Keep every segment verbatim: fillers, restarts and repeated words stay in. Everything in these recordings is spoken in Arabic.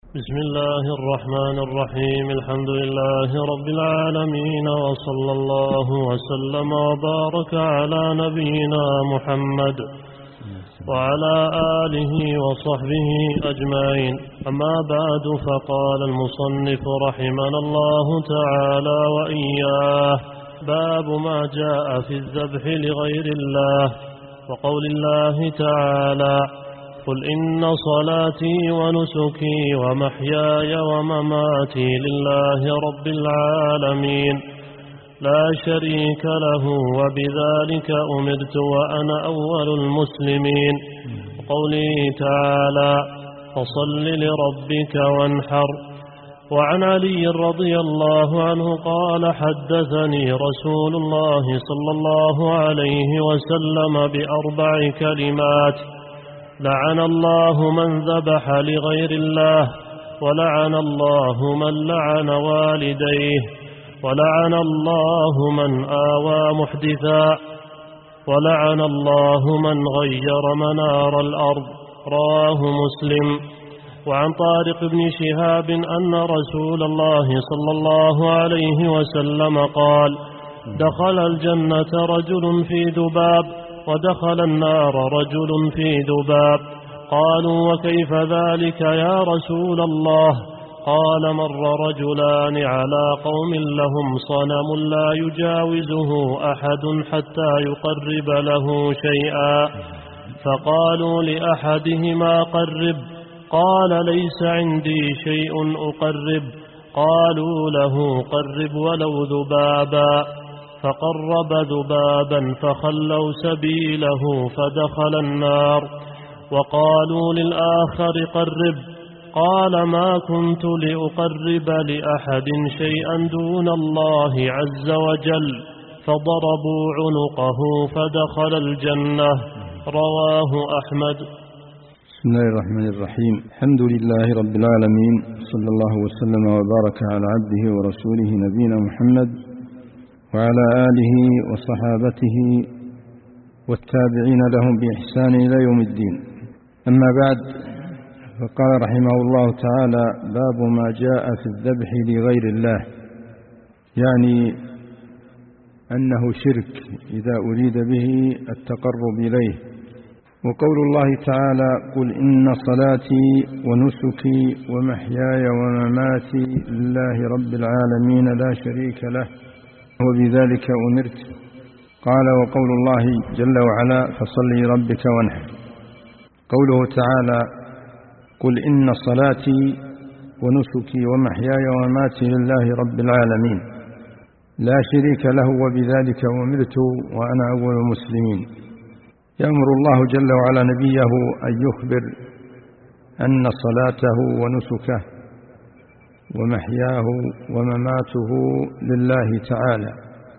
بسم الله الرحمن الرحيم. الحمد لله رب العالمين، وصلى الله وسلم وبارك على نبينا محمد وعلى آله وصحبه أجمعين. أما بعد، فقال المصنف رحمنا الله تعالى وإياه: باب ما جاء في الذبح لغير الله، وقول الله تعالى: قل إن صلاتي ونسكي ومحياي ومماتي لله رب العالمين لا شريك له وبذلك أمرت وأنا أول المسلمين. وقوله تعالى: فصل لربك وانحر. وعن علي رضي الله عنه قال: حدثني رسول الله صلى الله عليه وسلم بأربع كلمات: لعن الله من ذبح لغير الله، ولعن الله من لعن والديه، ولعن الله من آوى محدثا، ولعن الله من غير منار الأرض. رواه مسلم. وعن طارق بن شهاب أن رسول الله صلى الله عليه وسلم قال: دخل الجنة رجل في ذباب، ودخل النار رجل في ذباب. قالوا: وكيف ذلك يا رسول الله؟ قال: مر رجلان على قوم لهم صنم لا يجاوزه أحد حتى يقرب له شيئا، فقالوا لأحدهما: قرب. قال: ليس عندي شيء أقرب. قالوا له: قرب ولو ذبابا. فقرب ذبابا فخلوا سبيله فدخل النار. وقالوا للآخر: قرب. قال: ما كنت لأقرب لأحد شيئا دون الله عز وجل. فضربوا عنقه فدخل الجنة. رواه أحمد. بسم الله الرحمن الرحيم. الحمد لله رب العالمين، صلى الله وسلم وبارك على عبده ورسوله نبينا محمد وعلى آله وصحابته والتابعين لهم بإحسان إلى يوم الدين. أما بعد، فقال رحمه الله تعالى: باب ما جاء في الذبح لغير الله، يعني أنه شرك إذا أريد به التقرب إليه. وقول الله تعالى: قل إن صلاتي ونسكي ومحياي ومماتي لله رب العالمين لا شريك له وبذلك أمرت. قال: وقول الله جل وعلا: فصل لربك وانحر. قوله تعالى: قل إن صلاتي ونسكي ومحياي ومماتي لله رب العالمين لا شريك له وبذلك أمرت وأنا أول المسلمين. يأمر الله جل وعلا نبيه أن يخبر أن صلاته ونسكه ومحياه ومماته لله تعالى،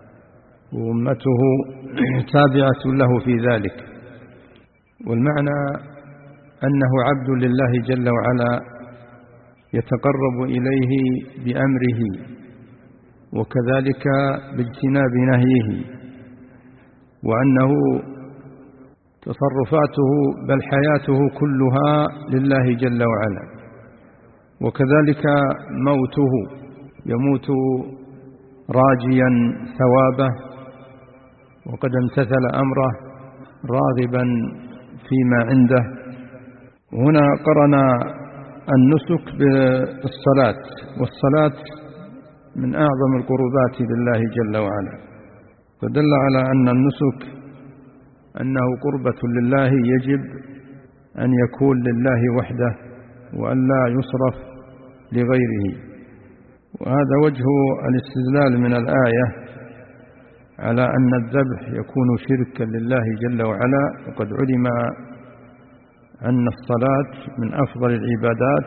وأمته تابعة له في ذلك. والمعنى أنه عبد لله جل وعلا يتقرب إليه بأمره، وكذلك باجتناب نهيه، وأنه تصرفاته بل حياته كلها لله جل وعلا. وكذلك موته، يموت راجيا ثوابه وقد امتثل أمره راغبا فيما عنده. هنا قرن النسك بالصلاة، والصلاة من أعظم القربات لله جل وعلا، فدل على أن النسك أنه قربة لله يجب أن يكون لله وحده وأن لا يصرف لغيره. وهذا وجه الاستدلال من الآية على أن الذبح يكون شركا لله جل وعلا. وقد علم أن الصلاة من أفضل العبادات،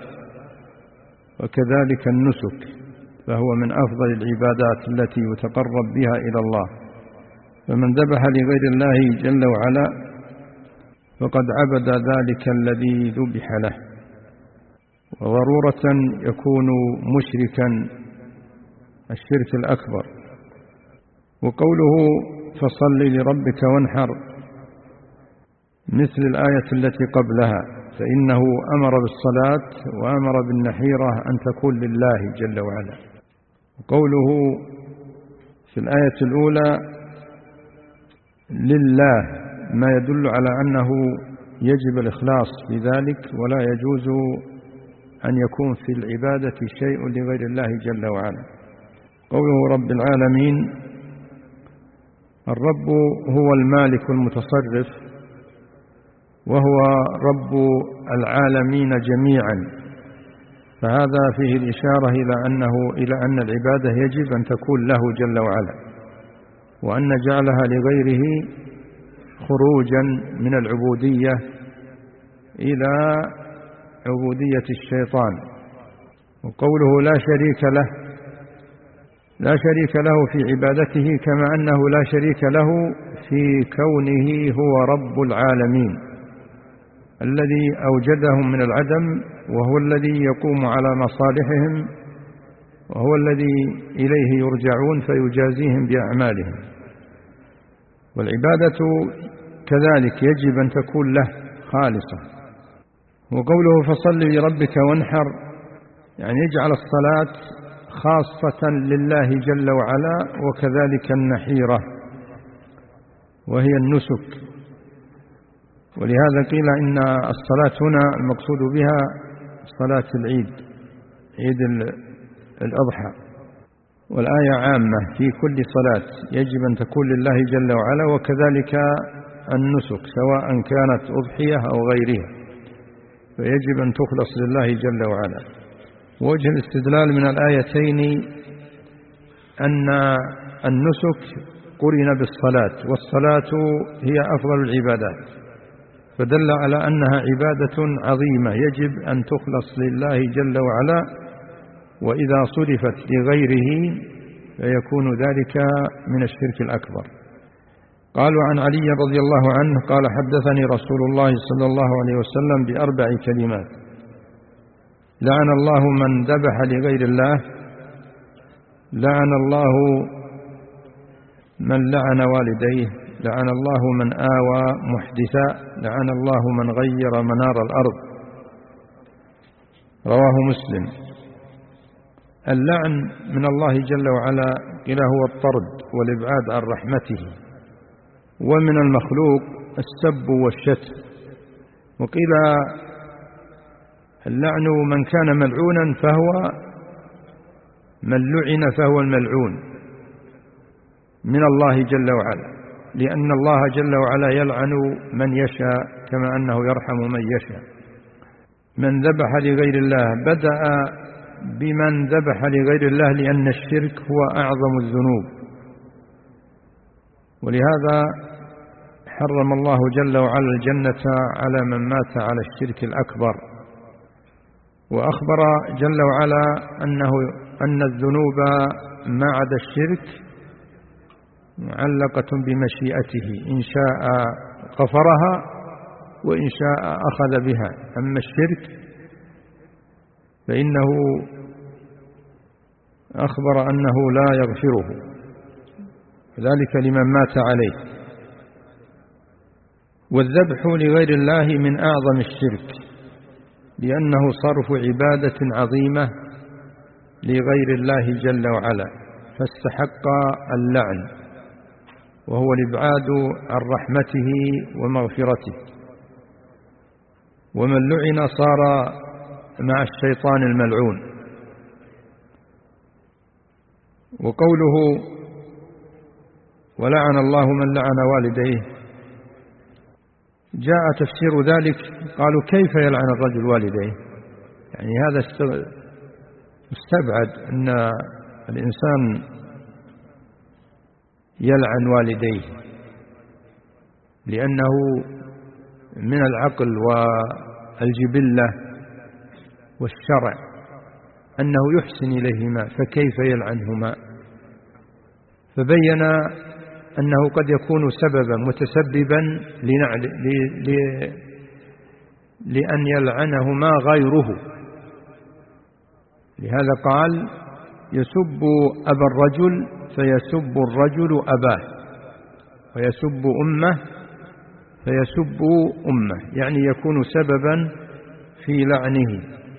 وكذلك النسك فهو من أفضل العبادات التي يتقرب بها إلى الله. فمن ذبح لغير الله جل وعلا فقد عبد ذلك الذي ذبح له، وضرورة يكون مشركا الشرك الأكبر. وقوله: فصل لربك وانحر مثل الآية التي قبلها، فإنه أمر بالصلاة وأمر بالنحيرة أن تكون لله جل وعلا. وقوله في الآية الأولى لله ما يدل على أنه يجب الإخلاص في ذلك، ولا يجوز أن يكون في العبادة شيء لغير الله جل وعلا. قوله رب العالمين، الرب هو المالك المتصرف، وهو رب العالمين جميعا، فهذا فيه الإشارة إلى أنه إلى أن العبادة يجب أن تكون له جل وعلا، وأن جعلها لغيره خروجا من العبودية إلى عبودية الشيطان. وقوله لا شريك له، لا شريك له في عبادته، كما أنه لا شريك له في كونه هو رب العالمين الذي أوجدهم من العدم، وهو الذي يقوم على مصالحهم، وهو الذي إليه يرجعون فيجازيهم بأعمالهم. والعبادة كذلك يجب أن تكون له خالصة. وقوله فصل لربك وانحر، يعني يجعل الصلاة خاصة لله جل وعلا، وكذلك النحيرة وهي النسك. ولهذا قيل إن الصلاة هنا المقصود بها صلاة العيد، عيد الأضحى، والآية عامة في كل صلاة يجب أن تكون لله جل وعلا، وكذلك النسك سواء كانت أضحية أو غيرها، فيجب أن تخلص لله جل وعلا. ووجه الاستدلال من الآيتين أن النسك قرن بالصلاة، والصلاة هي أفضل العبادات، فدل على أنها عبادة عظيمة يجب أن تخلص لله جل وعلا، وإذا صرفت لغيره فيكون ذلك من الشرك الأكبر. قالوا عن علي رضي الله عنه قال حدثني رسول الله صلى الله عليه وسلم بأربع كلمات: لعن الله من ذبح لغير الله، لعن الله من لعن والديه، لعن الله من آوى محدثا، لعن الله من غير منار الأرض. رواه مسلم. اللعن من الله جل وعلا قيل هو الطرد والإبعاد عن رحمته، ومن المخلوق السب والشتم. وقيل اللعن من كان ملعونا فهو من لعن فهو الملعون من الله جل وعلا، لأن الله جل وعلا يلعن من يشاء كما أنه يرحم من يشاء. من ذبح لغير الله، بدأ بمن ذبح لغير الله لأن الشرك هو أعظم الذنوب، ولهذا حرم الله جل وعلا الجنة على من مات على الشرك الأكبر. وأخبر جل وعلا أنه أن الذنوب ما عدا الشرك معلقة بمشيئته، إن شاء غفرها وإن شاء أخذ بها. أما الشرك فإنه أخبر أنه لا يغفره، ذلك لمن مات عليه. والذبح لغير الله من أعظم الشرك، لأنه صرف عبادة عظيمة لغير الله جل وعلا، فاستحق اللعن، وهو الإبعاد عن رحمته ومغفرته. ومن لعن صار مع الشيطان الملعون. وقوله ولعن الله من لعن والديه، جاء تفسير ذلك قالوا كيف يلعن الرجل والديه؟ يعني هذا استبعد أن الإنسان يلعن والديه، لأنه من العقل والجبلة والشرع أنه يحسن إليهما، فكيف يلعنهما؟ فبين أنه قد يكون سببا متسببا لأن يلعنهما غيره. لهذا قال يسب أبا الرجل فيسب الرجل أباه، ويسب أمه فيسب أمه، يعني يكون سببا في لعنه،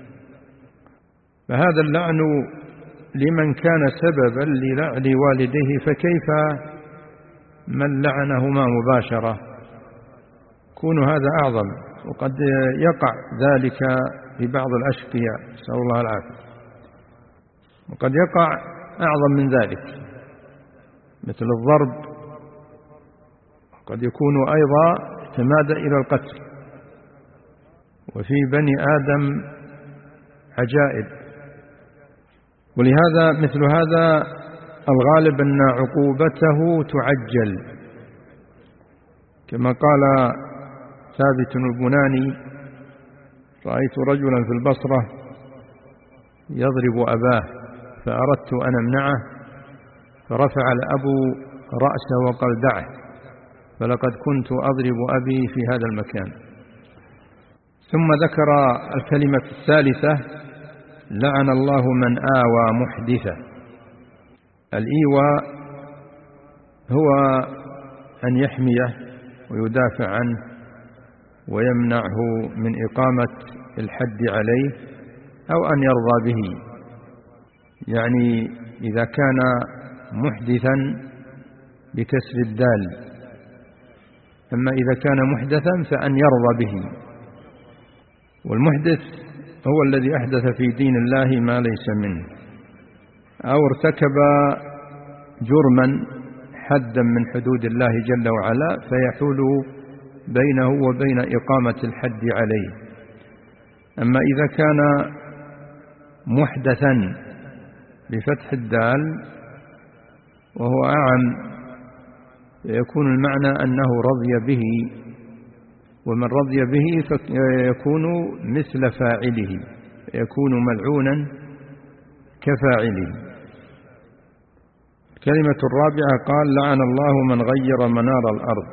فهذا اللعن لمن كان سببا للعن والديه، فكيف من لعنهما مباشرة؟ يكون هذا أعظم، وقد يقع ذلك لبعض الأشقياء، نسأل الله العافية، وقد يقع أعظم من ذلك مثل الضرب، قد يكون أيضا اعتمادا إلى القتل. وفي بني آدم عجائب، ولهذا مثل هذا الغالب أن عقوبته تعجل، كما قال ثابت البناني: رأيت رجلا في البصرة يضرب أباه فأردت أن أمنعه، فرفع الأب رأسه وقال: دعه، فلقد كنت أضرب أبي في هذا المكان. ثم ذكر الكلمة الثالثة: لعن الله من آوى محدثا. الإيواء هو أن يحميه ويدافع عنه ويمنعه من إقامة الحد عليه أو أن يرضى به، يعني إذا كان محدثا بكسر الدال، أما إذا كان محدثا فأن يرضى به. والمحدث هو الذي أحدث في دين الله ما ليس منه، أو ارتكب جرما حدا من حدود الله جل وعلا فيحول بينه وبين إقامة الحد عليه. أما إذا كان محدثا بفتح الدال وهو أعم، يكون المعنى أنه رضي به، ومن رضي به فيكون مثل فاعله، يكون ملعونا كفاعله. الكلمة الرابعة قال: لعن الله من غير منار الأرض.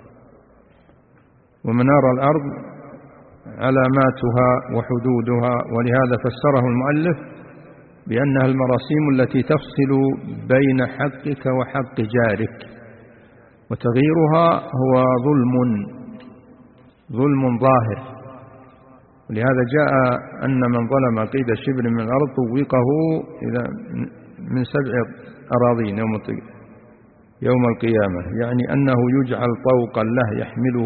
ومنار الأرض علاماتها وحدودها، ولهذا فسره المؤلف بأنها المراسيم التي تفصل بين حقك وحق جارك، وتغييرها هو ظلم ظلم ظاهر. ولهذا جاء أن من ظلم قيد شبر من الأرض طوقه إذا من سبع أراضين يوم يوم القيامة، يعني أنه يجعل طوقا له يحمله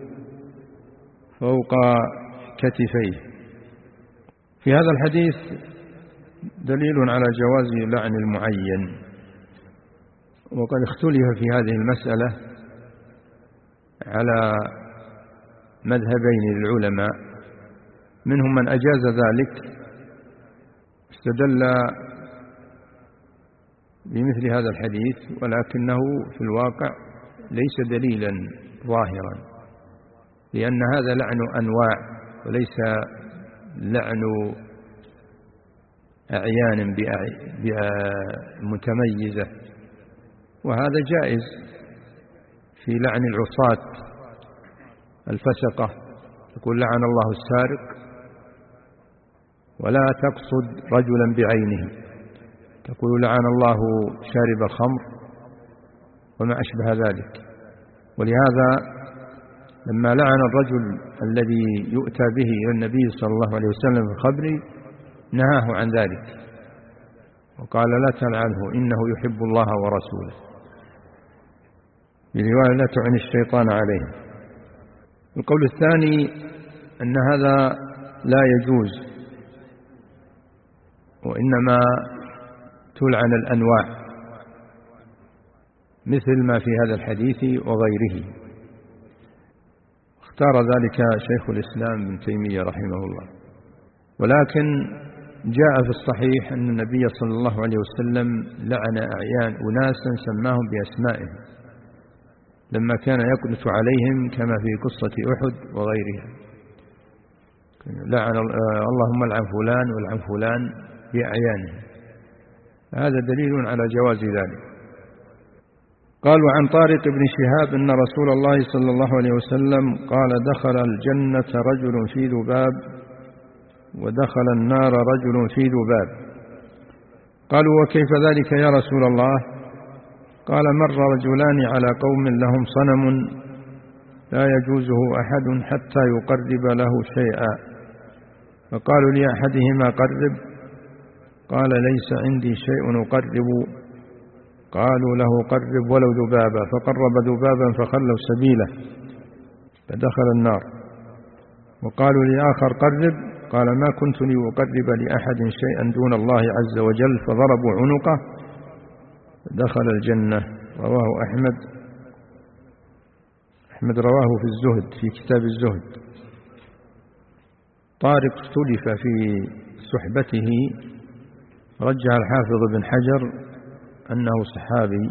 فوق كتفيه. في هذا الحديث دليل على جواز لعن المعين، وقد اختلف في هذه المسألة على مذهبين للعلماء، منهم من أجاز ذلك استدل بمثل هذا الحديث، ولكنه في الواقع ليس دليلا ظاهرا، لأن هذا لعن أنواع وليس لعن أعيان متميزة. وهذا جائز في لعن العصاة الفسقة، تقول لعن الله السارق، ولا تقصد رجلا بعينه، تقول لعن الله شارب الخمر وما أشبه ذلك. ولهذا لما لعن الرجل الذي يؤتى به إلى النبي صلى الله عليه وسلم في الخبر نهاه عن ذلك، وقال: لا تلعنه إنه يحب الله ورسوله، برواية: لا تعن الشيطان عليه. القول الثاني أن هذا لا يجوز، وإنما تلعن الأنواع مثل ما في هذا الحديث وغيره. اختار ذلك شيخ الإسلام ابن تيمية رحمه الله. ولكن جاء في الصحيح أن النبي صلى الله عليه وسلم لعن أعيان أناسا سماهم بأسمائهم لما كان يقنط عليهم، كما في قصة أحد وغيرها، لعن اللهم العن فلان والعن فلان بأعيانه. هذا دليل على جواز ذلك. قال: وعن طارق بن شهاب أن رسول الله صلى الله عليه وسلم قال: دخل الجنة رجل في ذباب، ودخل النار رجل في ذباب. قالوا: وكيف ذلك يا رسول الله؟ قال: مر رجلان على قوم لهم صنم لا يجوزه أحد حتى يقرب له شيئا، فقالوا لأحدهما قرب، قال ليس عندي شيء أقرب. قالوا له قرب ولو ذبابا، فقرب ذبابا فخلوا سبيله فدخل النار. وقالوا لآخر قرب، قال ما كنت لأقرب لأحد شيئا دون الله عز وجل، فضربوا عنقه دخل الجنة. رواه أحمد أحمد رواه في الزهد، في كتاب الزهد. طارق اختلف في صحبته، رجح الحافظ بن حجر أنه صحابي،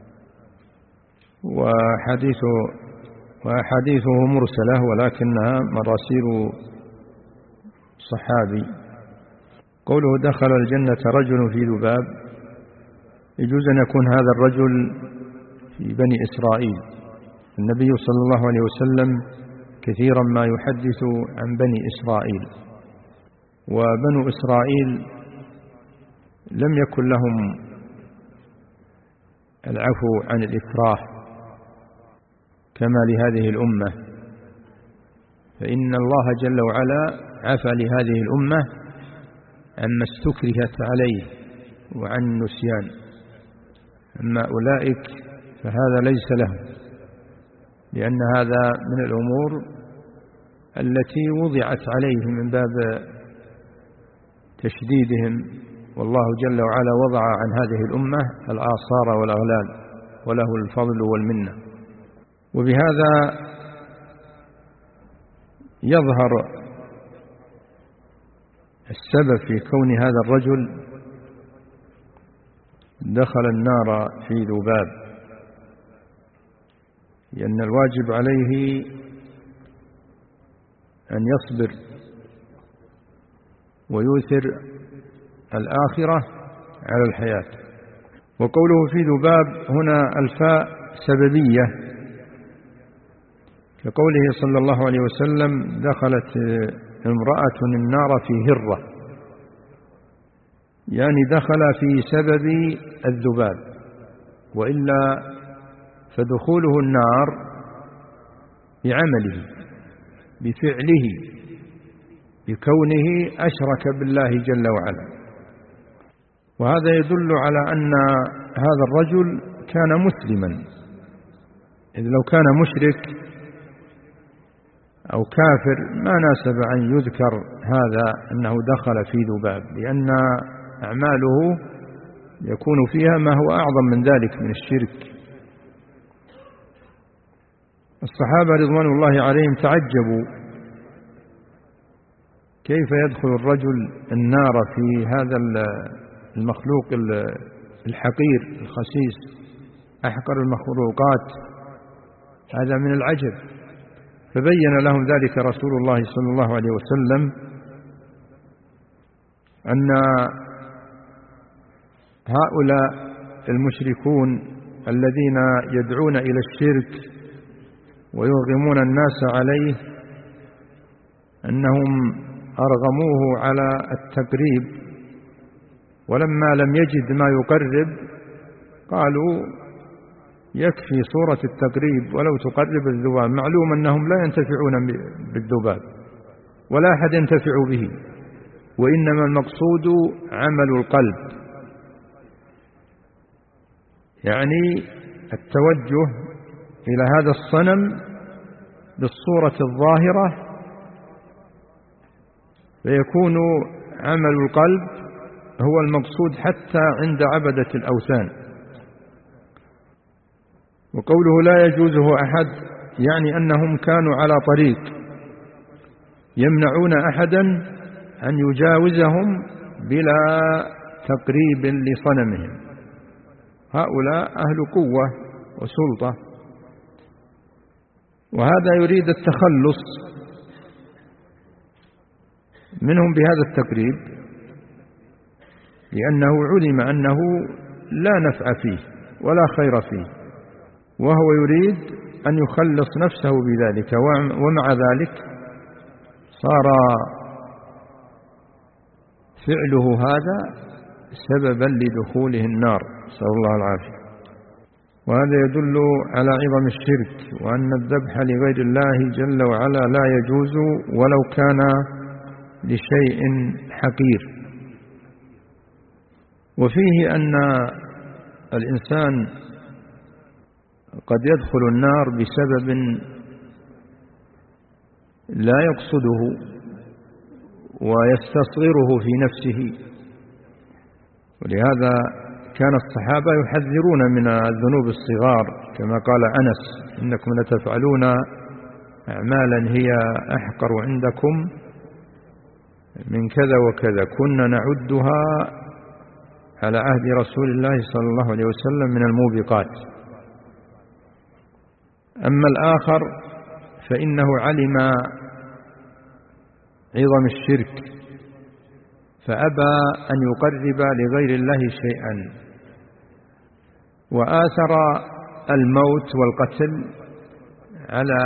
وحديثه وأحاديثه مرسلة ولكنها مراسيل صحابي. قوله دخل الجنة رجل في ذباب، يجوز أن يكون هذا الرجل في بني إسرائيل. النبي صلى الله عليه وسلم كثيرا ما يحدث عن بني إسرائيل، وبنو إسرائيل لم يكن لهم العفو عن الإكراه كما لهذه الأمة، فإن الله جل وعلا عفى لهذه الأمة عما استكرهت عليه وعن النسيان. أما أولئك فهذا ليس لهم، لأن هذا من الأمور التي وضعت عليهم من باب تشديدهم، والله جل وعلا وضع عن هذه الأمة الآثار والأغلال، وله الفضل والمنة. وبهذا يظهر السبب في كون هذا الرجل دخل النار في ذباب، لأن الواجب عليه أن يصبر ويؤثر الآخرة على الحياة. وقوله في ذباب هنا الفاء سببية، كقوله صلى الله عليه وسلم دخلت امرأة النار في هرة، يعني دخل في سبب الذباب، وإلا فدخوله النار بعمله بفعله بكونه أشرك بالله جل وعلا. وهذا يدل على أن هذا الرجل كان مسلما، إذ لو كان مشرك أو كافر ما ناسب أن يذكر هذا أنه دخل في ذباب، لأن أعماله يكون فيها ما هو أعظم من ذلك من الشرك. الصحابة رضوان الله عليهم تعجبوا كيف يدخل الرجل النار في هذا المخلوق الحقير الخسيس أحقر المخلوقات، هذا من العجب. فبين لهم ذلك رسول الله صلى الله عليه وسلم أن هؤلاء المشركون الذين يدعون إلى الشرك ويرغمون الناس عليه أنهم أرغموه على التقريب، ولما لم يجد ما يقرب قالوا يكفي صورة التقريب ولو تقرب الذباب. معلوم أنهم لا ينتفعون بالذباب ولا أحد ينتفع به، وإنما المقصود عمل القلب، يعني التوجه إلى هذا الصنم بالصورة الظاهرة، فيكون عمل القلب هو المقصود حتى عند عبدة الأوثان. وقوله لا يجوزه أحد يعني أنهم كانوا على طريق يمنعون أحدا أن يجاوزهم بلا تقريب لصنمهم. هؤلاء أهل قوة وسلطة، وهذا يريد التخلص منهم بهذا التقريب، لأنه علم أنه لا نفع فيه ولا خير فيه، وهو يريد أن يخلص نفسه بذلك، ومع ذلك صار فعله هذا سببا لدخوله النار، نسأل الله العافية. وهذا يدل على عظم الشرك، وأن الذبح لغير الله جل وعلا لا يجوز ولو كان لشيء حقير. وفيه أن الإنسان قد يدخل النار بسبب لا يقصده ويستصغره في نفسه، ولهذا كان الصحابة يحذرون من الذنوب الصغار، كما قال أنس: إنكم لتفعلون أعمالا هي أحقر عندكم من كذا وكذا، كنا نعدها على عهد رسول الله صلى الله عليه وسلم من الموبقات. أما الآخر فإنه علم عظم الشرك فأبى أن يقرب لغير الله شيئا، وآثر الموت والقتل على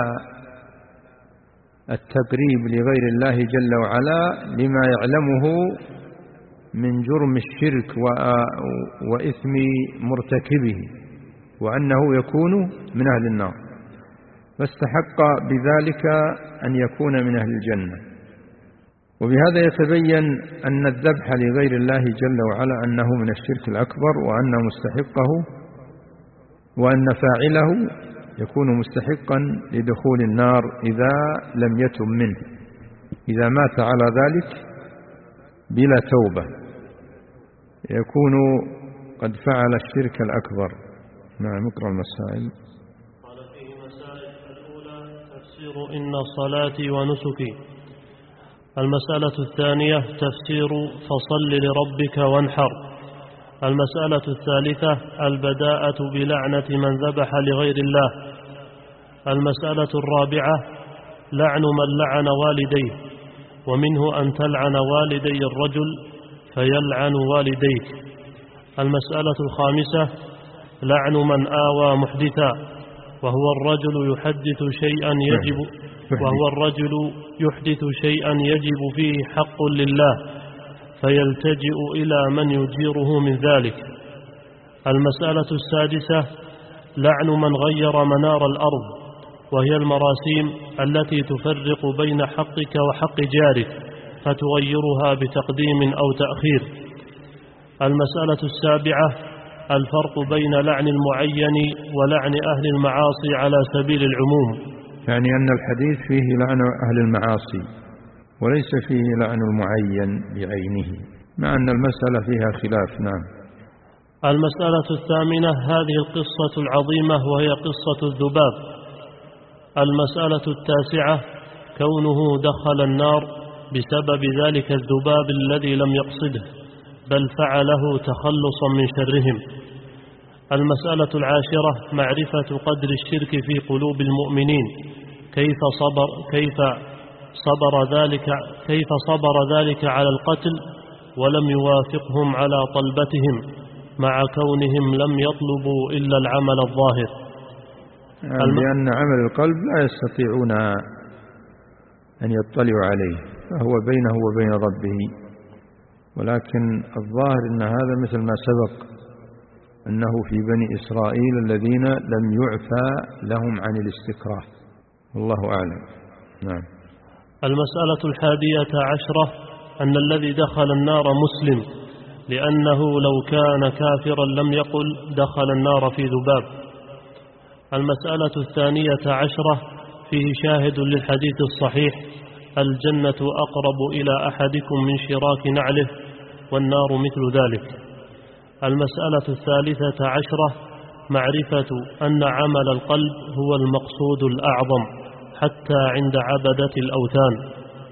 التقريب لغير الله جل وعلا لما يعلمه من جرم الشرك وإثم مرتكبه، وأنه يكون من أهل النار، فاستحق بذلك أن يكون من أهل الجنة. وبهذا يتبين أن الذبح لغير الله جل وعلا أنه من الشرك الأكبر، وأن مستحقه وأن فاعله يكون مستحقا لدخول النار إذا لم يتب منه، إذا مات على ذلك بلا توبة يكون قد فعل الشرك الأكبر. نعم، اقرأ المسائل. قال فيه مسائل: الأولى تفسير إن صلاتي ونسكي. المسألة الثانية تفسير فصل لربك وانحر. المسألة الثالثة البداءة بلعنة من ذبح لغير الله. المسألة الرابعة لعن من لعن والديه، ومنه أن تلعن والدي الرجل فيلعن والديك. المسألة الخامسة لعن من آوى محدثا، وهو الرجل يحدث شيئا يجب وهو الرجل يحدث شيئا يجب فيه حق لله فيلتجئ إلى من يجيره من ذلك. المسألة السادسة لعن من غير منار الأرض، وهي المراسيم التي تفرق بين حقك وحق جارك فتغيرها بتقديم أو تأخير. المسألة السابعة الفرق بين لعن المعين ولعن أهل المعاصي على سبيل العموم، يعني أن الحديث فيه لعن أهل المعاصي وليس فيه لعن المعين بعينه، مع أن المسألة فيها خلاف. نعم. المسألة الثامنة هذه القصة العظيمة وهي قصة الذباب. المسألة التاسعة كونه دخل النار بسبب ذلك الذباب الذي لم يقصده بل فعله تخلصا من شرهم. المسألة العاشرة معرفة قدر الشرك في قلوب المؤمنين، كيف صبر كيف صبر ذلك كيف صبر ذلك على القتل ولم يوافقهم على طلبتهم مع كونهم لم يطلبوا إلا العمل الظاهر، يعني لأن عمل القلب لا يستطيعون أن يطلعوا عليه، فهو بينه وبين ربه. ولكن الظاهر أن هذا مثل ما سبق أنه في بني إسرائيل الذين لم يعفى لهم عن الاستكراه، والله أعلم. نعم. المسألة الحادية عشرة أن الذي دخل النار مسلم، لأنه لو كان كافرا لم يقل دخل النار في ذباب. المسألة الثانية عشرة فيه شاهد للحديث الصحيح: الجنة أقرب إلى أحدكم من شراك نعله، والنار مثل ذلك. المسألة الثالثة عشرة معرفة أن عمل القلب هو المقصود الأعظم حتى عند عبدة الأوثان.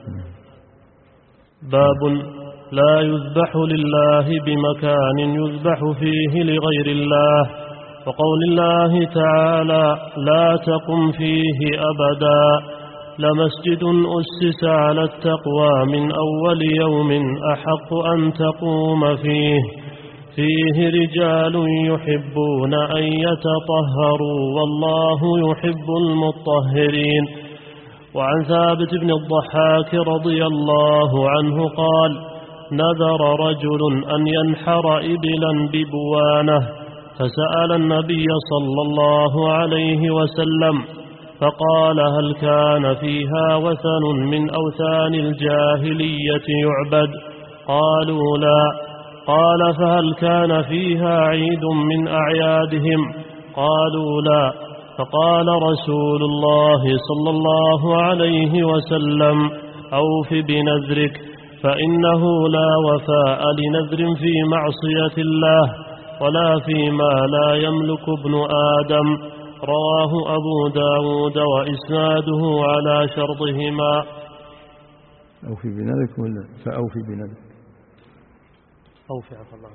باب لا يذبح لله بمكان يذبح فيه لغير الله، وقول الله تعالى: لا تقم فيه أبدا، لمسجد أسس على التقوى من أول يوم أحق أن تقوم فيه، فيه رجال يحبون أن يتطهروا والله يحب المطهرين. وعن ثابت بن الضحاك رضي الله عنه قال: نذر رجل أن ينحر إبلا ببوانه، فسأل النبي صلى الله عليه وسلم فقال هل كان فيها وثن من أوثان الجاهلية يعبد؟ قالوا لا. قال فهل كان فيها عيد من أعيادهم؟ قالوا لا. فقال رسول الله صلى الله عليه وسلم أوف بنذرك فإنه لا وفاء لنذر في معصية الله ولا فيما لا يملك ابن آدم. رواه أبو داود وإسناده على شرطهما. أوفي بنذرك ولا فأوفي بنذرك؟ أوفي عفى الله.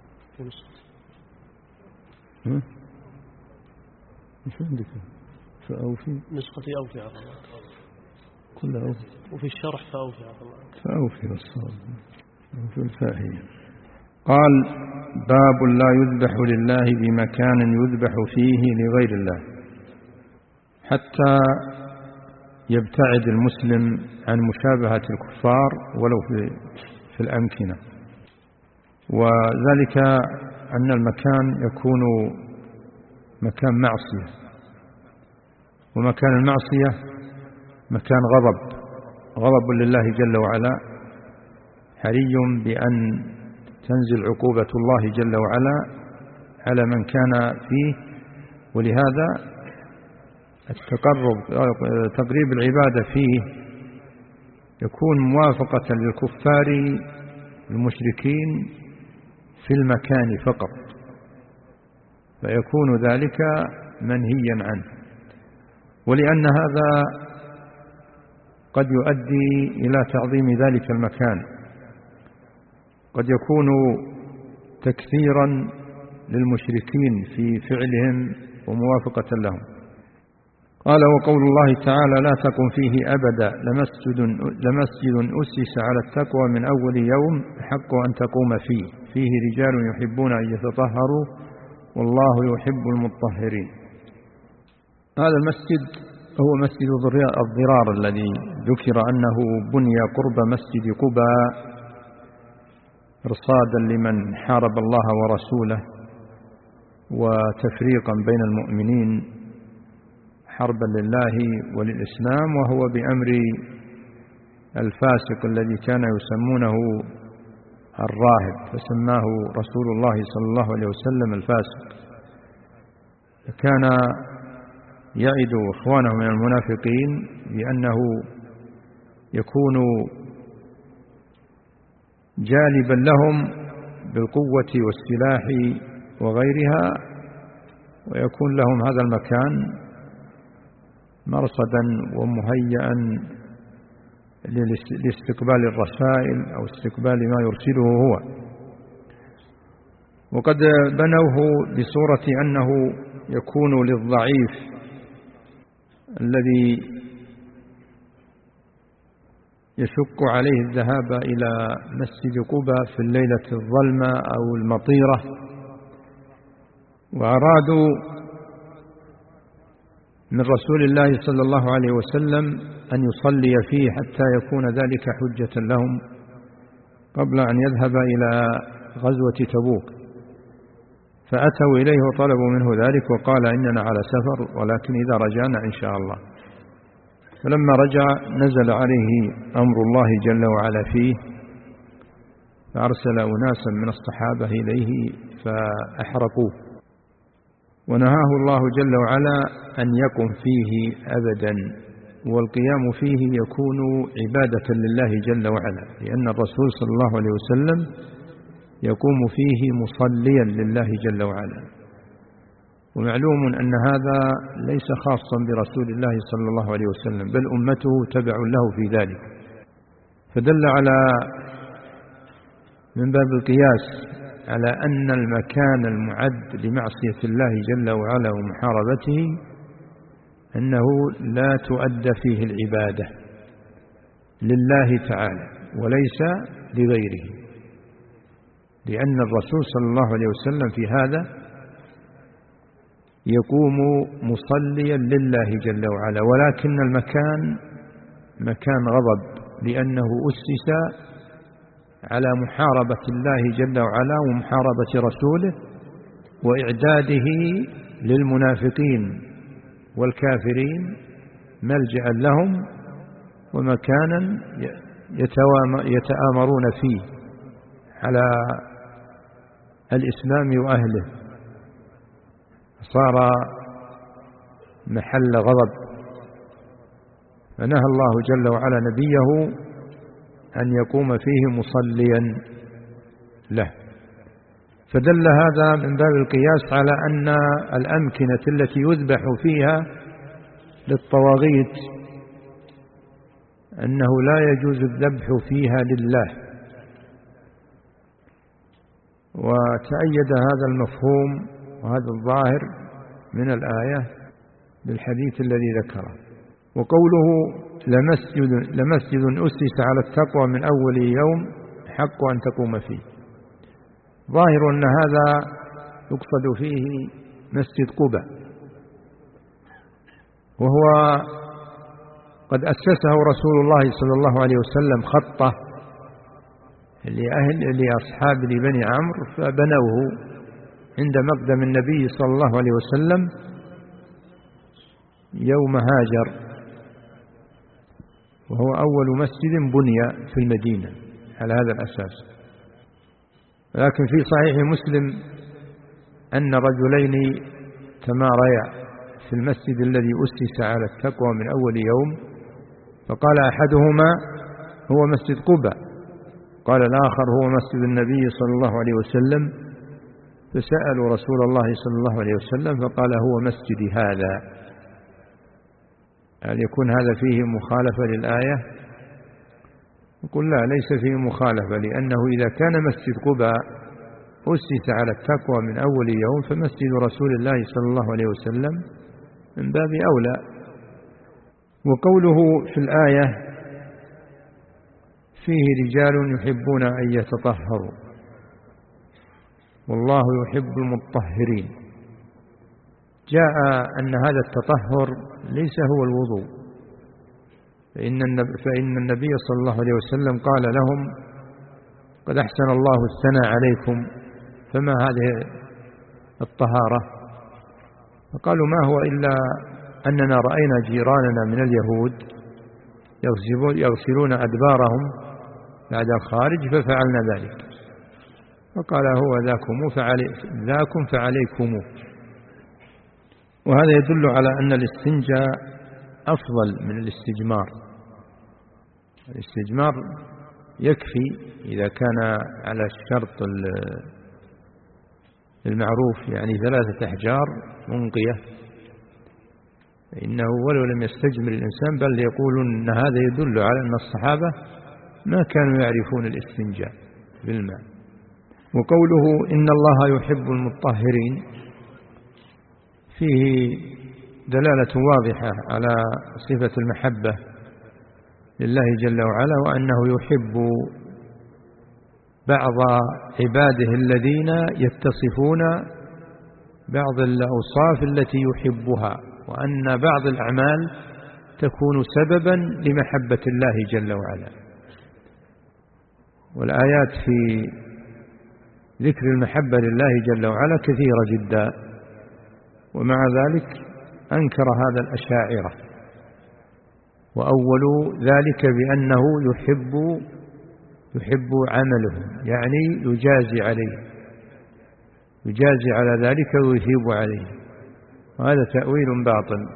ها؟ مش عندك فأوفي؟ نسختي أوفي عفى الله. كلها أوفي. وفي الشرح فأوفي عفى الله. فأوفي والصواب. أوفي الفاهية. قال باب لا يذبح لله بمكان يذبح فيه لغير الله، حتى يبتعد المسلم عن مشابهة الكفار ولو في, في الأمكنة، وذلك أن المكان يكون مكان معصية، ومكان المعصية مكان غضب غضب لله جل وعلا، حري بأن تنزل عقوبة الله جل وعلا على من كان فيه. ولهذا التقرب تقريب العبادة فيه يكون موافقة للكفار المشركين في المكان فقط، فيكون ذلك منهيا عنه. ولأن هذا قد يؤدي إلى تعظيم ذلك المكان، قد يكون تكثيرا للمشركين في فعلهم وموافقة لهم. قال وقول الله تعالى لا تقم فيه أبدا لمسجد, لمسجد أسس على التقوى من أول يوم حق أن تقوم فيه فيه رجال يحبون أن يتطهروا والله يحب المطهرين. هذا المسجد هو مسجد الضرار الذي ذكر أنه بني قرب مسجد قباء إرصادا لمن حارب الله ورسوله وتفريقا بين المؤمنين حربا لله وللإسلام، وهو بأمر الفاسق الذي كان يسمونه الراهب، فسماه رسول الله صلى الله عليه وسلم الفاسق. كان يعد إخوانه من المنافقين بأنه يكون جالبا لهم بالقوة والسلاح وغيرها، ويكون لهم هذا المكان مرصدا ومهيئا لاستقبال الرسائل أو استقبال ما يرسله هو. وقد بنوه بصورة أنه يكون للضعيف الذي يشق عليه الذهاب إلى مسجد قباء في الليلة الظلمة أو المطيرة، وأرادوا من رسول الله صلى الله عليه وسلم أن يصلي فيه حتى يكون ذلك حجة لهم قبل أن يذهب إلى غزوة تبوك، فأتوا إليه وطلبوا منه ذلك وقال إننا على سفر ولكن إذا رجعنا إن شاء الله. فلما رجع نزل عليه أمر الله جل وعلا فيه، فأرسل أناسا من الصحابة إليه فأحرقوه، ونهاه الله جل وعلا أن يقم فيه أبدا، والقيام فيه يكون عبادة لله جل وعلا، لأن الرسول صلى الله عليه وسلم يقوم فيه مصليا لله جل وعلا. ومعلوم أن هذا ليس خاصا برسول الله صلى الله عليه وسلم، بل أمته تبع له في ذلك، فدل على من باب القياس على أن المكان المعد لمعصية الله جل وعلا ومحاربته أنه لا تؤدى فيه العبادة لله تعالى وليس لغيره، لأن الرسول صلى الله عليه وسلم في هذا يقوم مصليا لله جل وعلا، ولكن المكان مكان غضب لأنه أسس على محاربة الله جل وعلا ومحاربة رسوله وإعداده للمنافقين والكافرين ملجأ لهم ومكانا يتآمرون فيه على الإسلام وأهله، صار محل غضب. فنهى الله جل وعلا نبيه أن يقوم فيه مصليا له. فدل هذا من باب القياس على أن الأمكنة التي يذبح فيها للطواغيت أنه لا يجوز الذبح فيها لله. وتأيد هذا المفهوم وهذا الظاهر من الآية بالحديث الذي ذكره. وقوله لمسجد, لمسجد أسس على التقوى من أول يوم حق أن تقوم فيه، ظاهر أن هذا يقصد فيه مسجد قباء، وهو قد أسسه رسول الله صلى الله عليه وسلم خطة لأهل لأصحاب لبني عمرو، فبنوه عند مقدم النبي صلى الله عليه وسلم يوم هاجر، وهو أول مسجد بني في المدينة على هذا الأساس. لكن في صحيح مسلم أن رجلين تماريا في المسجد الذي أسس على التقوى من أول يوم، فقال أحدهما هو مسجد قباء، قال الآخر هو مسجد النبي صلى الله عليه وسلم، فسألوا رسول الله صلى الله عليه وسلم فقال هو مسجد هذا. هل يكون هذا فيه مخالفة للآية؟ يقول لا، ليس فيه مخالفة، لأنه إذا كان مسجد قباء أسس على التقوى من أول يوم فمسجد رسول الله صلى الله عليه وسلم من باب أولى. وقوله في الآية فيه رجال يحبون أن يتطهروا والله يحب المطهرين، جاء أن هذا التطهر ليس هو الوضوء، فإن النبي صلى الله عليه وسلم قال لهم قد أحسن الله الثناء عليكم، فما هذه الطهارة؟ فقالوا ما هو إلا أننا رأينا جيراننا من اليهود يغسلون أدبارهم بعد الخارج ففعلنا ذلك، فقال هو ذاكم فعلي ذاكم فعليكم. وهذا يدل على أن الاستنجاء أفضل من الاستجمار. الاستجمار يكفي إذا كان على الشرط المعروف، يعني ثلاثة أحجار منقية، إنه ولو لم يستجمر الإنسان بل يقولون أن هذا يدل على أن الصحابة ما كانوا يعرفون الاستنجاء بالماء. وقوله إن الله يحب المطهرين فيه دلالة واضحة على صفة المحبة لله جل وعلا، وأنه يحب بعض عباده الذين يتصفون بعض الأوصاف التي يحبها، وأن بعض الأعمال تكون سببا لمحبة الله جل وعلا. والآيات في ذكر المحبة لله جل وعلا كثيرة جدا، ومع ذلك أنكر هذا الأشاعرة، وأول ذلك بأنه يحب يحب عملهم، يعني يجازي عليه، يجازي على ذلك ويثيب عليه، وهذا تأويل باطل،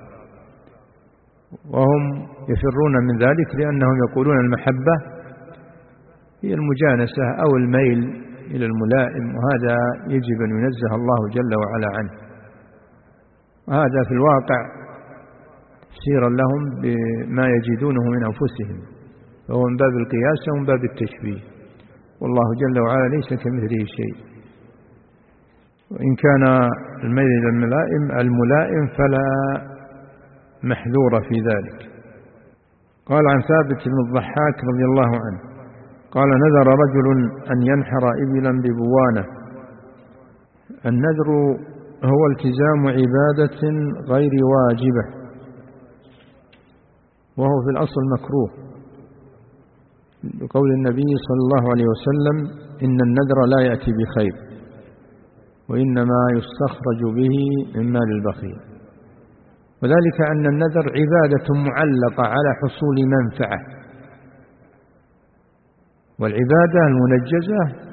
وهم يفرون من ذلك لأنهم يقولون المحبة هي المجانسة أو الميل إلى الملائم، وهذا يجب أن ينزه الله جل وعلا عنه، وهذا في الواقع تفسيرا لهم بما يجدونه من أنفسهم، فهو من باب القياس ومن باب التشبيه، والله جل وعلا ليس كمثله شيء. وإن كان الميل إلى الملائم الملائم فلا محذور في ذلك. قال عن ثابت بن الضحاك رضي الله عنه قال نذر رجل أن ينحر إبلا ببوانة. النذر هو التزام عبادة غير واجبة، وهو في الأصل مكروه، بقول النبي صلى الله عليه وسلم إن النذر لا يأتي بخير وإنما يستخرج به من مال البخيل. وذلك أن النذر عبادة معلقة على حصول منفعة، والعبادة المنجزة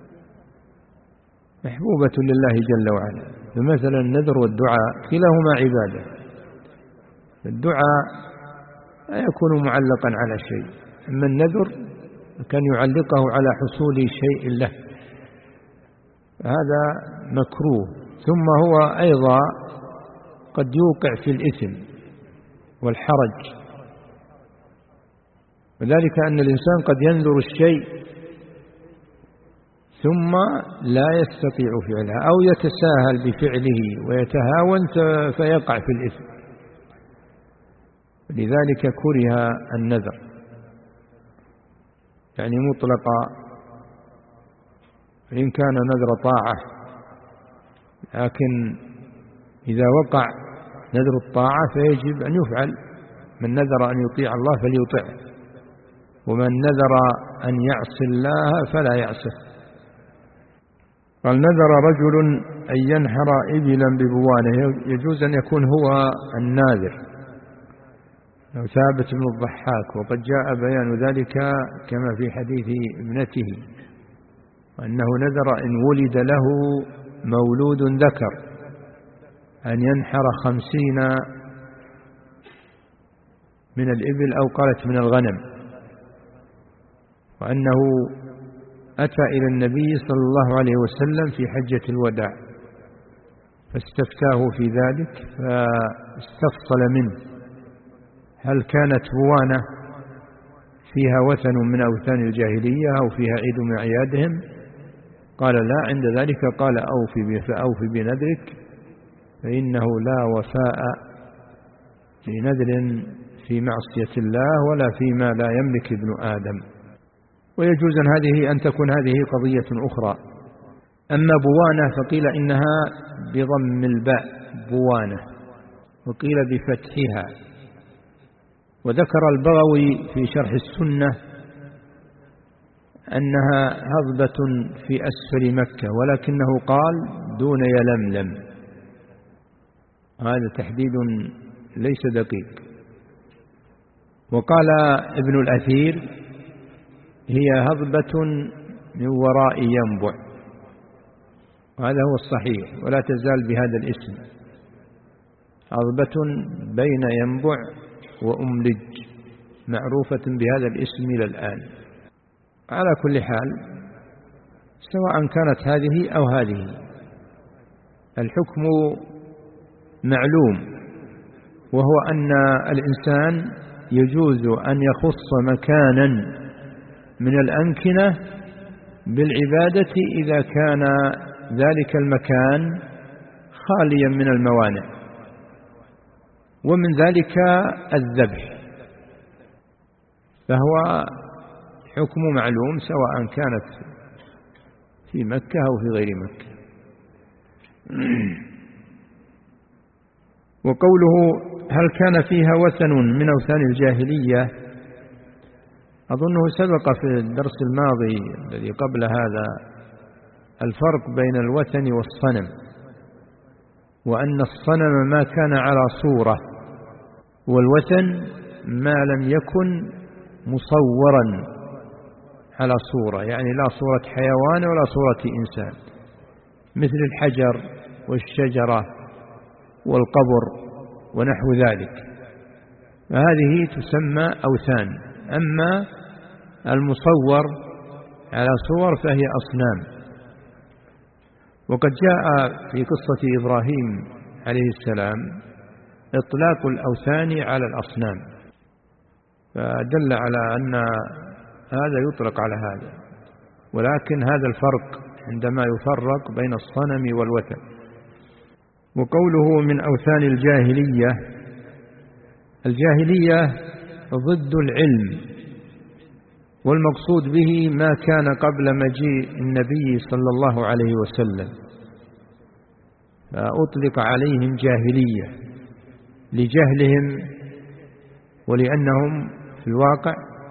محبوبة لله جل وعلا. فمثلا النذر والدعاء كلاهما عبادة. الدعاء لا يكون معلقا على شيء، أما النذر كان يعلقه على حصول شيء له، هذا مكروه. ثم هو أيضا قد يوقع في الإثم والحرج، وذلك أن الإنسان قد ينذر الشيء ثم لا يستطيع فعلها أو يتساهل بفعله ويتهاون فيقع في الإثم، لذلك كره النذر يعني مطلقا، إن كان نذر طاعة، لكن إذا وقع نذر الطاعة فيجب أن يفعل. من نذر أن يطيع الله فليطعه، ومن نذر أن يعصي الله فلا يعصه. قال نذر رجل أن ينحر إبلا ببوانه، يجوز أن يكون هو الناذر لو ثابت بن الضحاك، وقد جاء بيان ذلك كما في حديث ابنته، وأنه نذر إن ولد له مولود ذكر أن ينحر خمسين من الإبل أو قالت من الغنم، وأنه أتى إلى النبي صلى الله عليه وسلم في حجة الوداع فاستفتاه في ذلك، فاستفصل منه هل كانت بوانة فيها وثن من أوثان الجاهلية أو فيها عيد من أعيادهم؟ قال لا. عند ذلك قال أوفي فأوفي بنذرك، فإنه لا وفاء لنذر في معصية الله ولا فيما لا يملك ابن آدم. ويجوز أن هذه أن تكون هذه قضية أخرى. أما بوانة فقيل إنها بضم الباء بوانة، وقيل بفتحها. وذكر البغوي في شرح السنة أنها هضبة في أسفل مكة، ولكنه قال دون يلملم، هذا تحديد ليس دقيق. وقال ابن الأثير هي هضبة من وراء ينبع، وهذا هو الصحيح، ولا تزال بهذا الاسم، هضبة بين ينبع وأملج، معروفة بهذا الاسم إلى الآن. على كل حال سواء كانت هذه أو هذه الحكم معلوم، وهو أن الإنسان يجوز أن يخص مكانا من الأمكنة بالعبادة إذا كان ذلك المكان خاليا من الموانع، ومن ذلك الذبح، فهو حكم معلوم سواء كانت في مكة أو في غير مكة. وقوله هل كان فيها وثن من أوثان الجاهلية، أظنه سبق في الدرس الماضي الذي قبل هذا الفرق بين الوثن والصنم، وأن الصنم ما كان على صورة، والوثن ما لم يكن مصورا على صورة، يعني لا صورة حيوان ولا صورة إنسان، مثل الحجر والشجرة والقبر ونحو ذلك، فهذه تسمى أوثان. أما المصور على صور فهي أصنام. وقد جاء في قصة إبراهيم عليه السلام إطلاق الأوثان على الأصنام، فدل على أن هذا يطلق على هذا، ولكن هذا الفرق عندما يفرق بين الصنم والوثن. وقوله من أوثان الجاهلية، الجاهلية ضد العلم، والمقصود به ما كان قبل مجيء النبي صلى الله عليه وسلم، فأطلق عليهم جاهلية لجهلهم، ولأنهم في الواقع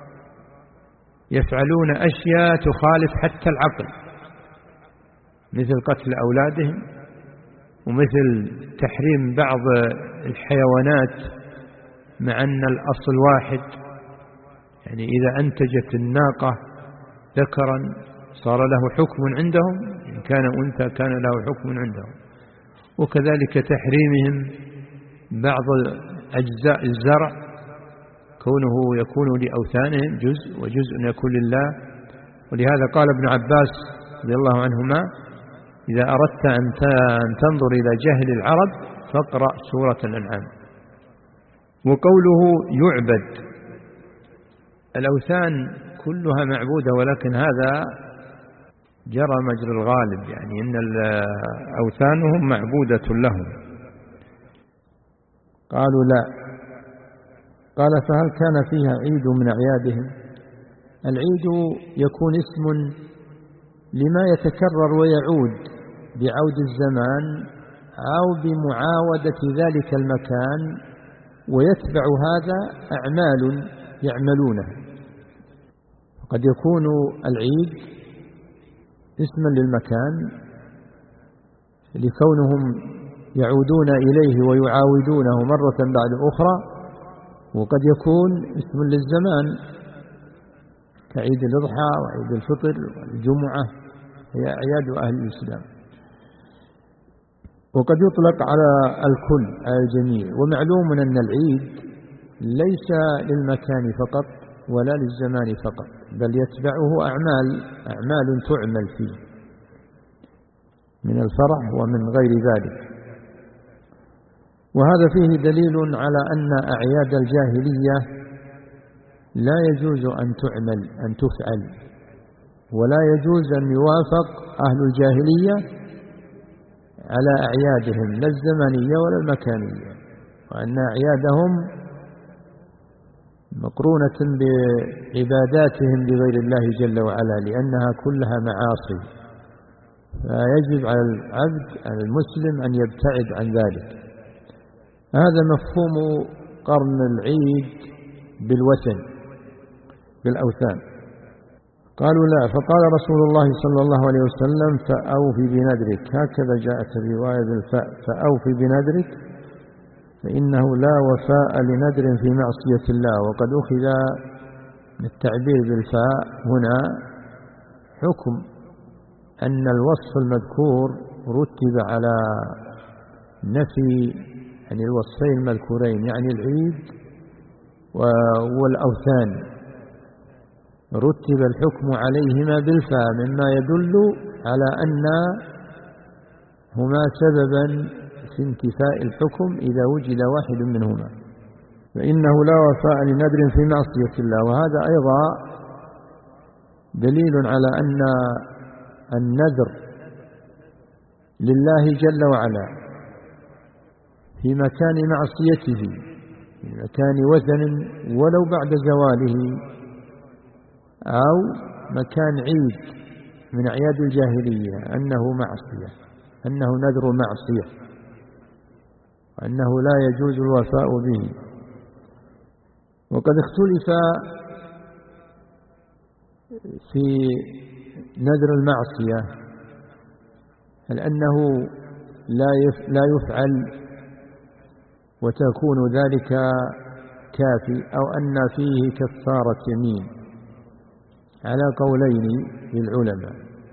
يفعلون أشياء تخالف حتى العقل، مثل قتل أولادهم ومثل تحريم بعض الحيوانات مع أن الأصل واحد، يعني إذا أنتجت الناقة ذكرا صار له حكم عندهم، إن كان أنثى كان له حكم عندهم. وكذلك تحريمهم بعض أجزاء الزرع كونه يكون لأوثانهم جزء وجزء يكون لله. ولهذا قال ابن عباس رضي الله عنهما: إذا أردت أن تنظر إلى جهل العرب فاقرأ سورة الأنعام. وقوله يعبد، الأوثان كلها معبودة، ولكن هذا جرى مجرى الغالب، يعني إن أوثانهم معبودة لهم. قالوا لا. قال: فهل كان فيها عيد من أعيادهم؟ العيد يكون اسم لما يتكرر ويعود بعود الزمان أو بمعاودة ذلك المكان، ويتبع هذا أعمال يعملونها. قد يكون العيد اسما للمكان لكونهم يعودون إليه ويعاودونه مرة بعد أخرى، وقد يكون اسم للزمان كعيد الأضحى وعيد الفطر والجمعة، هي أعياد أهل الإسلام. وقد يطلق على الكل، على الجميع. ومعلوم أن العيد ليس للمكان فقط ولا للزمان فقط، بل يتبعه أعمال أعمال تعمل فيه من الفرح ومن غير ذلك. وهذا فيه دليل على أن أعياد الجاهلية لا يجوز أن تعمل أن تفعل، ولا يجوز أن يوافق أهل الجاهلية على أعيادهم لا الزمنية ولا المكانية، وأن أعيادهم مقرونة بعباداتهم لغير الله جل وعلا، لأنها كلها معاصي، فيجب على العبد على المسلم أن يبتعد عن ذلك. هذا مفهوم قرن العيد بالوثن بالأوثان. قالوا لا. فقال رسول الله صلى الله عليه وسلم: فأوفي بنذرك. هكذا جاءت الرواية بالفاء: فأوفي بنذرك، فإنه لا وفاء لنذر في معصية الله. وقد أخذ التعبير بالفاء هنا حكم أن الوصف المذكور رتب على نفي يعني الوصفين المذكورين، يعني العيد والأوثان، رتب الحكم عليهما بالفاء، مما يدل على أن هما سببا في انتفاء الحكم إذا وجد واحد منهما. فإنه لا وفاء لنذر في معصية الله. وهذا أيضا دليل على أن النذر لله جل وعلا في مكان معصيته، في مكان وثن ولو بعد زواله، أو مكان عيد من أعياد الجاهلية، أنه معصية، أنه نذر معصية، وأنه لا يجوز الوفاء به. وقد اختلف في نذر المعصية، هل أنه لا يفعل وتكون ذلك كافي، أو أن فيه كفارة يمين، على قولين للعلماء.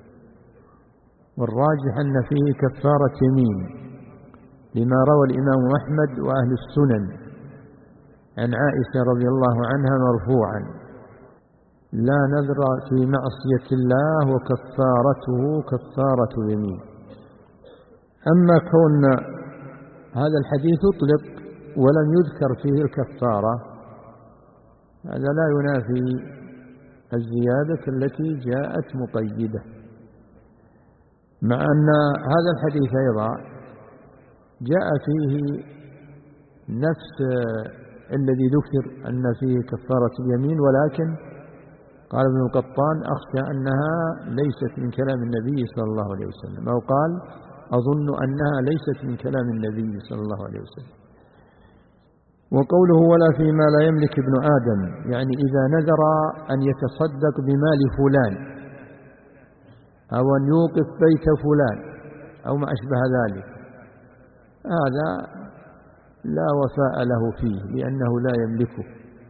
والراجح أن فيه كفارة يمين لما روى الإمام أحمد وأهل السنن عن عائشة رضي الله عنها مرفوعا: لا نذر في معصية الله وكفارته كفارة يمين. أما كون هذا الحديث أطلق ولم يذكر فيه الكفارة، هذا لا ينافي الزيادة التي جاءت مقيدة، مع أن هذا الحديث أيضا جاء فيه نفس الذي ذكر أن فيه كفارة اليمين، ولكن قال ابن القطان: أخشى أنها ليست من كلام النبي صلى الله عليه وسلم، أو قال: أظن أنها ليست من كلام النبي صلى الله عليه وسلم. وقوله: ولا فيما لا يملك ابن آدم، يعني إذا نذر أن يتصدق بمال فلان، أو أن يوقف بيت فلان، أو ما أشبه ذلك، هذا لا وفاء له فيه لأنه لا يملكه.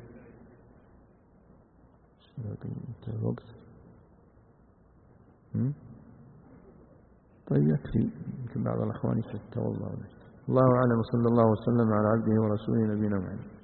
طيب يكفي، يمكن بعض الأخوان يتوضأ. الله أعلم، وصلى الله وسلم على عبده ورسوله نبينا محمد.